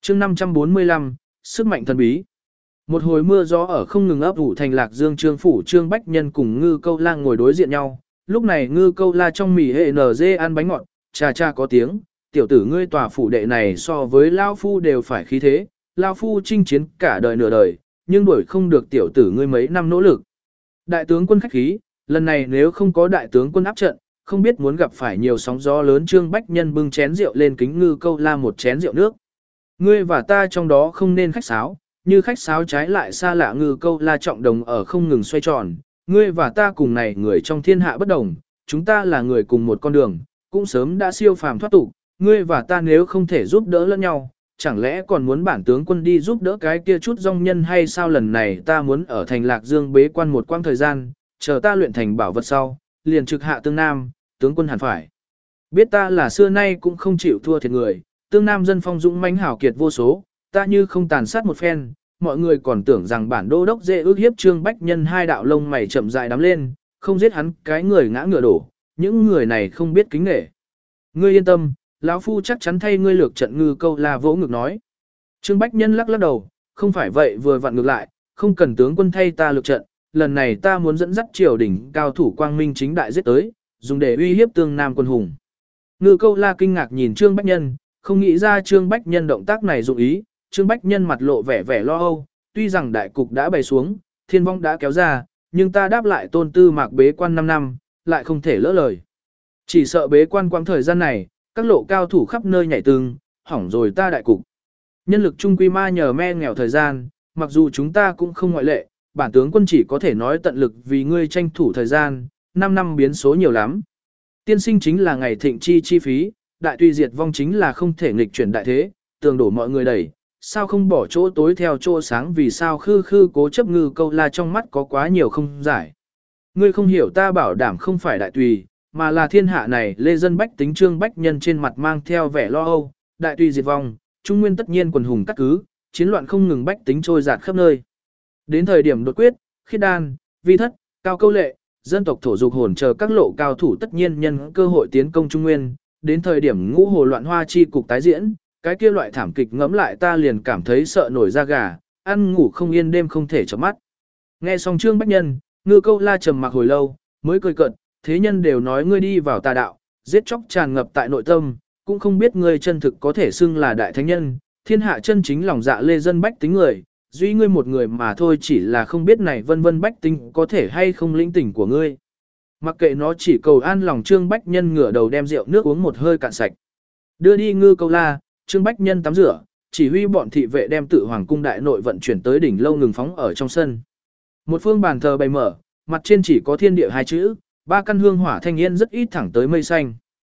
chương 545, sức mạnh thần bí. Một hồi mưa gió ở không ngừng ấp ủ thành Lạc Dương Trương phủ Trương Bách Nhân cùng Ngư Câu La ngồi đối diện nhau. Lúc này Ngư Câu La trong mì hệ NG ăn bánh ngọt, cha cha có tiếng, tiểu tử ngươi tòa phủ đệ này so với Lao Phu đều phải khí thế, Lao Phu chinh chiến cả đời nửa đời, nhưng đuổi không được tiểu tử ngươi mấy năm nỗ lực. Đại tướng quân khách khí, lần này nếu không có đại tướng quân áp trận, không biết muốn gặp phải nhiều sóng gió lớn. Trương Bách Nhân bưng chén rượu lên kính Ngư Câu La một chén rượu nước. Ngươi và ta trong đó không nên khách sáo, như khách sáo trái lại xa lạ. Ngư Câu La trọng đồng ở không ngừng xoay tròn. Ngươi và ta cùng này người trong thiên hạ bất đồng, chúng ta là người cùng một con đường, cũng sớm đã siêu phàm thoát tục. Ngươi và ta nếu không thể giúp đỡ lẫn nhau, chẳng lẽ còn muốn bản tướng quân đi giúp đỡ cái kia chút dòng nhân hay sao? Lần này ta muốn ở thành Lạc Dương bế quan một quãng thời gian, chờ ta luyện thành bảo vật sau, liền trực hạ tương Nam, tướng quân hẳn phải biết ta là xưa nay cũng không chịu thua thiệt người. Tương Nam dân phong dũng mãnh hảo kiệt vô số, ta như không tàn sát một phen, mọi người còn tưởng rằng bản đô đốc dễ ước hiếp. Trương Bách Nhân hai đạo lông mày chậm rãi đắm lên, không giết hắn cái người ngã ngựa đổ, những người này không biết kính nể. Ngươi yên tâm, lão phu chắc chắn thay ngươi lược trận. Ngư Câu La vỗ ngực nói. Trương Bách Nhân lắc lắc đầu, không phải vậy vừa vặn ngược lại, không cần tướng quân thay ta lược trận, lần này ta muốn dẫn dắt triều đình cao thủ quang minh chính đại giết tới, dùng để uy hiếp Tương Nam quân hùng. Ngư Câu La kinh ngạc nhìn Trương Bách Nhân, không nghĩ ra Trương Bách Nhân động tác này dụng ý. Trương Bách Nhân mặt lộ vẻ lo âu, tuy rằng đại cục đã bày xuống, thiên vong đã kéo ra, nhưng ta đáp lại Tôn Tư Mạc bế quan 5 năm, lại không thể lỡ lời. Chỉ sợ bế quan quãng thời gian này, các lộ cao thủ khắp nơi nhảy tường, hỏng rồi ta đại cục. Nhân lực trung quy ma nhờ me nghèo thời gian, mặc dù chúng ta cũng không ngoại lệ, bản tướng quân chỉ có thể nói tận lực vì ngươi tranh thủ thời gian, 5 năm biến số nhiều lắm. Tiên sinh chính là ngày thịnh chi phí, đại tùy diệt vong chính là không thể nghịch chuyển đại thế, tường đổ mọi người đẩy, sao không bỏ chỗ tối theo chỗ sáng? Vì sao khư cố chấp? Ngư Câu La trong mắt có quá nhiều không giải. Ngươi không hiểu, ta bảo đảm không phải đại tùy, mà là thiên hạ này lê dân bách tính. Trương Bách Nhân trên mặt mang theo vẻ lo âu, đại tùy diệt vong, trung nguyên tất nhiên quần hùng cắt cứ, chiến loạn không ngừng, bách tính trôi dạt khắp nơi. Đến thời điểm đột quyết, khiết đan, vi thất, cao câu lệ, dân tộc thổ dục hồn chờ các lộ cao thủ tất nhiên nhân cơ hội tiến công trung nguyên. Đến thời điểm ngũ hồ loạn hoa chi cục tái diễn, cái kia loại thảm kịch ngẫm lại ta liền cảm thấy sợ nổi da gà, ăn ngủ không yên, đêm không thể chợp mắt. Nghe xong Trương Bách Nhân, Ngư Câu La trầm mặc hồi lâu, mới cười cợt, thế nhân đều nói ngươi đi vào tà đạo, giết chóc tràn ngập tại nội tâm, cũng không biết ngươi chân thực có thể xưng là đại thánh nhân, thiên hạ chân chính lòng dạ lê dân bách tính người, duy ngươi một người mà thôi, chỉ là không biết này vân vân bách tính có thể hay không lĩnh tỉnh của ngươi. Mặc kệ nó, chỉ cầu an lòng. Trương Bách Nhân ngửa đầu đem rượu nước uống một hơi cạn sạch. Đưa đi Ngư Câu La, Trương Bách Nhân tắm rửa, chỉ huy bọn thị vệ đem tự hoàng cung đại nội vận chuyển tới đỉnh lâu ngừng phóng ở trong sân. Một phương bàn thờ bày mở, mặt trên chỉ có thiên địa hai chữ, ba căn hương hỏa thanh yên rất ít thẳng tới mây xanh.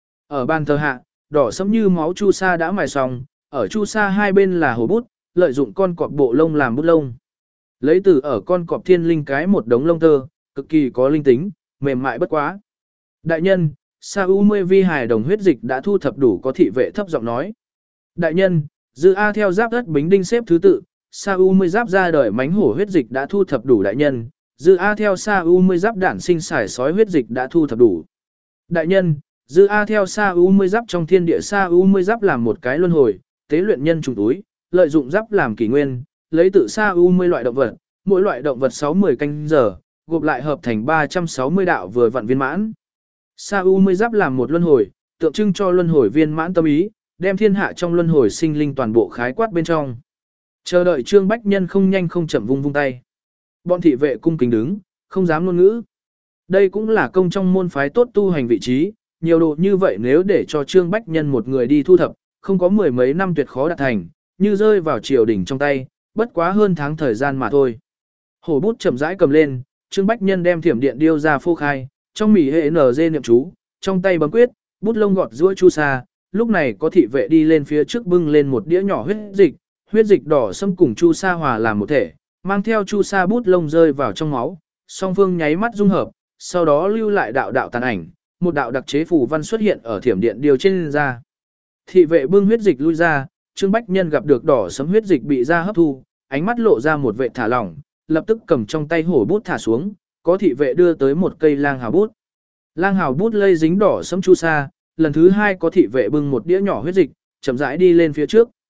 Ở bàn thờ hạ, đỏ sẫm như máu chu sa đã mài xong, ở chu sa hai bên là hồ bút, lợi dụng con cọp bộ lông làm bút lông. Lấy từ ở con cọp thiên linh cái một đống lông tơ, cực kỳ có linh tính, mềm mại bất quá. Đại nhân, Sa U 10 vi hài đồng huyết dịch đã thu thập đủ. Có thị vệ thấp giọng nói. Đại nhân, Dư A theo giáp đất bính đinh xếp thứ tự, Sa U 10 giáp ra đời mánh hổ huyết dịch đã thu thập đủ. Đại nhân, Dư A theo Sa U 10 giáp đản sinh sải sói huyết dịch đã thu thập đủ. Đại nhân, Dư A theo Sa U 10 giáp trong thiên địa Sa U 10 giáp làm một cái luân hồi, tế luyện nhân trùng túi, lợi dụng giáp làm kỷ nguyên, lấy tự Sa U 10 loại động vật, mỗi loại động vật 60 canh giờ, gộp lại hợp thành 360 đạo vừa vặn viên mãn. Sa U 10 giáp làm một luân hồi, tượng trưng cho luân hồi viên mãn tâm ý, đem thiên hạ trong luân hồi sinh linh toàn bộ khái quát bên trong. Chờ đợi Trương Bách Nhân không nhanh không chậm vung tay. Bọn thị vệ cung kính đứng, không dám ngôn ngữ. Đây cũng là công trong môn phái tốt tu hành vị trí, nhiều đồ như vậy nếu để cho Trương Bách Nhân một người đi thu thập, không có mười mấy năm tuyệt khó đạt thành, như rơi vào triều đình trong tay, bất quá hơn tháng thời gian mà thôi. Hổ bút chậm rãi cầm lên, Trương Bách Nhân đem thiểm điện điêu ra phô khai, trong mỉ hệ NG niệm chú, trong tay bấm quyết, bút lông gọt duỗi chu sa. Lúc này có thị vệ đi lên phía trước bưng lên một đĩa nhỏ huyết dịch đỏ sẫm cùng chu sa hòa làm một thể, mang theo chu sa bút lông rơi vào trong máu, song phương nháy mắt dung hợp, sau đó lưu lại đạo đạo tàn ảnh, một đạo đặc chế phù văn xuất hiện ở thiểm điện điêu trên da. Thị vệ bưng huyết dịch lui ra, Trương Bách Nhân gặp được đỏ sẫm huyết dịch bị da hấp thu, ánh mắt lộ ra một vệ thả lỏng, lập tức cầm trong tay hổ bút thả xuống, có thị vệ đưa tới một cây lang hào bút. Lang hào bút lây dính đỏ sẫm chu sa, lần thứ hai có thị vệ bưng một đĩa nhỏ huyết dịch, chậm rãi đi lên phía trước.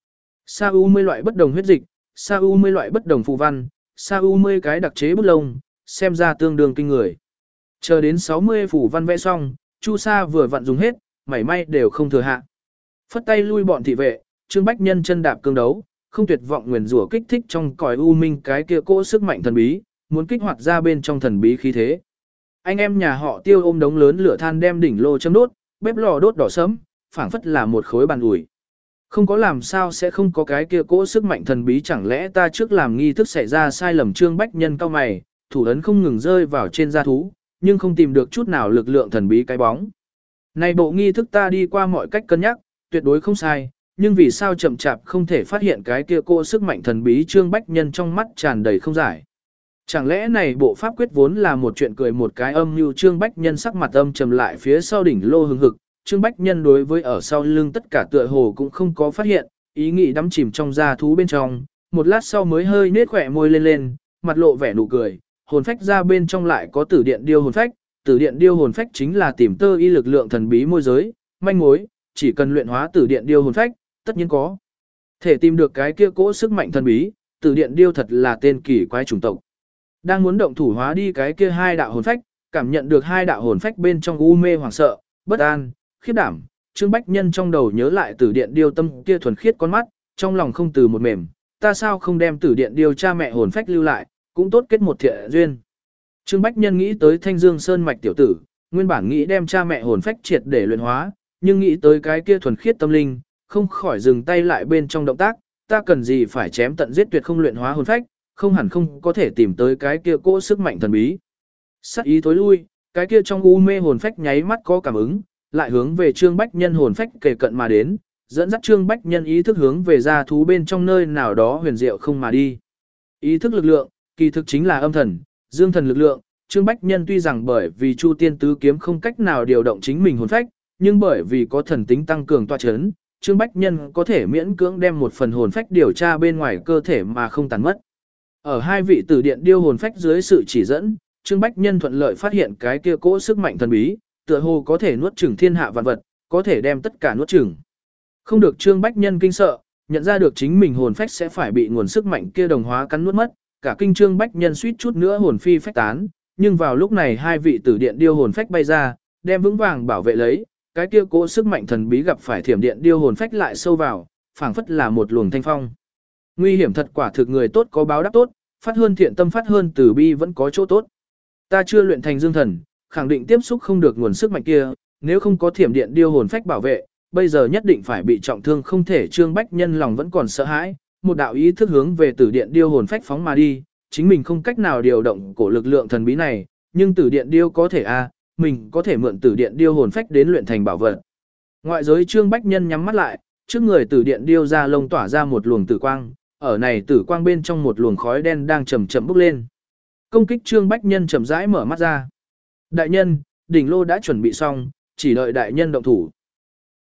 Sa u 10 loại bất đồng huyết dịch, sa u 10 loại bất đồng phù văn, sa u 10 cái đặc chế bút lông, xem ra tương đương kinh người. Chờ đến 60 phù văn vẽ xong, Chu Sa vừa vặn dùng hết, mảy may đều không thừa hạ. Phất tay lui bọn thị vệ, Trương Bách Nhân chân đạp cương đấu, không tuyệt vọng nguyền rủa kích thích trong cõi u minh cái kia cỗ sức mạnh thần bí, muốn kích hoạt ra bên trong thần bí khí thế. Anh em nhà họ Tiêu ôm đống lớn lửa than đem đỉnh lô châm đốt, bếp lò đốt đỏ sẫm, phảng phất là một khối bàn ủi. Không có làm sao sẽ không có cái kia cỗ sức mạnh thần bí, chẳng lẽ ta trước làm nghi thức xảy ra sai lầm. Trương Bách Nhân cau mày, thủ ấn không ngừng rơi vào trên da thú, nhưng không tìm được chút nào lực lượng thần bí cái bóng. Này bộ nghi thức ta đi qua mọi cách cân nhắc, tuyệt đối không sai, nhưng vì sao chậm chạp không thể phát hiện cái kia cỗ sức mạnh thần bí. Trương Bách Nhân trong mắt tràn đầy không giải. Chẳng lẽ này bộ pháp quyết vốn là một chuyện cười một cái âm mưu. Trương Bách Nhân sắc mặt âm trầm lại phía sau đỉnh lô hừng hực. Trương Bách Nhân đối với ở sau lưng tất cả tựa hồ cũng không có phát hiện, ý nghĩ đắm chìm trong da thú bên trong, một lát sau mới hơi nết khỏe môi lên, mặt lộ vẻ nụ cười, hồn phách ra bên trong lại có tử điện điêu hồn phách, tử điện điêu hồn phách chính là tìm tơ y lực lượng thần bí môi giới, manh mối, chỉ cần luyện hóa tử điện điêu hồn phách, tất nhiên có thể tìm được cái kia cỗ sức mạnh thần bí. Tử điện điêu thật là tên kỳ quái chủng tộc. Đang muốn động thủ hóa đi cái kia hai đạo hồn phách, cảm nhận được hai đạo hồn phách bên trong u mê hoảng sợ, bất an, khiếp đảm, Trương Bách Nhân trong đầu nhớ lại tử điện điêu tâm kia thuần khiết con mắt, trong lòng không từ một mềm, ta sao không đem tử điện điêu cha mẹ hồn phách lưu lại, cũng tốt kết một thiện duyên. Trương Bách Nhân nghĩ tới Thanh Dương Sơn mạch tiểu tử, nguyên bản nghĩ đem cha mẹ hồn phách triệt để luyện hóa, nhưng nghĩ tới cái kia thuần khiết tâm linh, không khỏi dừng tay lại bên trong động tác, ta cần gì phải chém tận giết tuyệt không luyện hóa hồn phách, không hẳn không có thể tìm tới cái kia cỗ sức mạnh thần bí. Sát ý tối lui, cái kia trong u mê hồn phách nháy mắt có cảm ứng, lại hướng về Trương Bách Nhân hồn phách kề cận mà đến, dẫn dắt Trương Bách Nhân ý thức hướng về ra thú bên trong nơi nào đó huyền diệu không mà đi. Ý thức lực lượng, kỳ thực chính là âm thần, dương thần lực lượng. Trương Bách Nhân tuy rằng bởi vì Chu Tiên Tứ Kiếm không cách nào điều động chính mình hồn phách, nhưng bởi vì có thần tính tăng cường tọa chấn, Trương Bách Nhân có thể miễn cưỡng đem một phần hồn phách điều tra bên ngoài cơ thể mà không tàn mất. Ở hai vị tử điện điêu hồn phách dưới sự chỉ dẫn, Trương Bách Nhân thuận lợi phát hiện cái kia cỗ sức mạnh thần bí, tựa hồ có thể nuốt chửng thiên hạ vạn vật, có thể đem tất cả nuốt chửng. Không được Trương Bách Nhân kinh sợ, nhận ra được chính mình hồn phách sẽ phải bị nguồn sức mạnh kia đồng hóa cắn nuốt mất, cả kinh Trương Bách Nhân suýt chút nữa hồn phi phách tán, nhưng vào lúc này hai vị tử điện điêu hồn phách bay ra, đem vững vàng bảo vệ lấy, cái kia cỗ sức mạnh thần bí gặp phải thiểm điện điêu hồn phách lại sâu vào, phảng phất là một luồng thanh phong. Nguy hiểm thật, quả thực người tốt có báo đáp tốt, phát hơn thiện tâm phát hơn từ bi vẫn có chỗ tốt. Ta chưa luyện thành dương thần, khẳng định tiếp xúc không được nguồn sức mạnh kia, nếu không có thiểm điện điêu hồn phách bảo vệ, bây giờ nhất định phải bị trọng thương không thể. Trương Bách Nhân lòng vẫn còn sợ hãi, một đạo ý thức hướng về tử điện điêu hồn phách phóng mà đi, chính mình không cách nào điều động cổ lực lượng thần bí này, nhưng tử điện điêu có thể mình có thể mượn tử điện điêu hồn phách đến luyện thành bảo vật. Ngoại giới Trương Bách Nhân nhắm mắt lại, trước người tử điện điêu ra lông tỏa ra một luồng tử quang, ở này tử quang bên trong một luồng khói đen đang chậm chậm bốc lên. Công kích Trương Bách Nhân chậm rãi mở mắt ra. Đại nhân, đỉnh lô đã chuẩn bị xong, chỉ đợi đại nhân động thủ.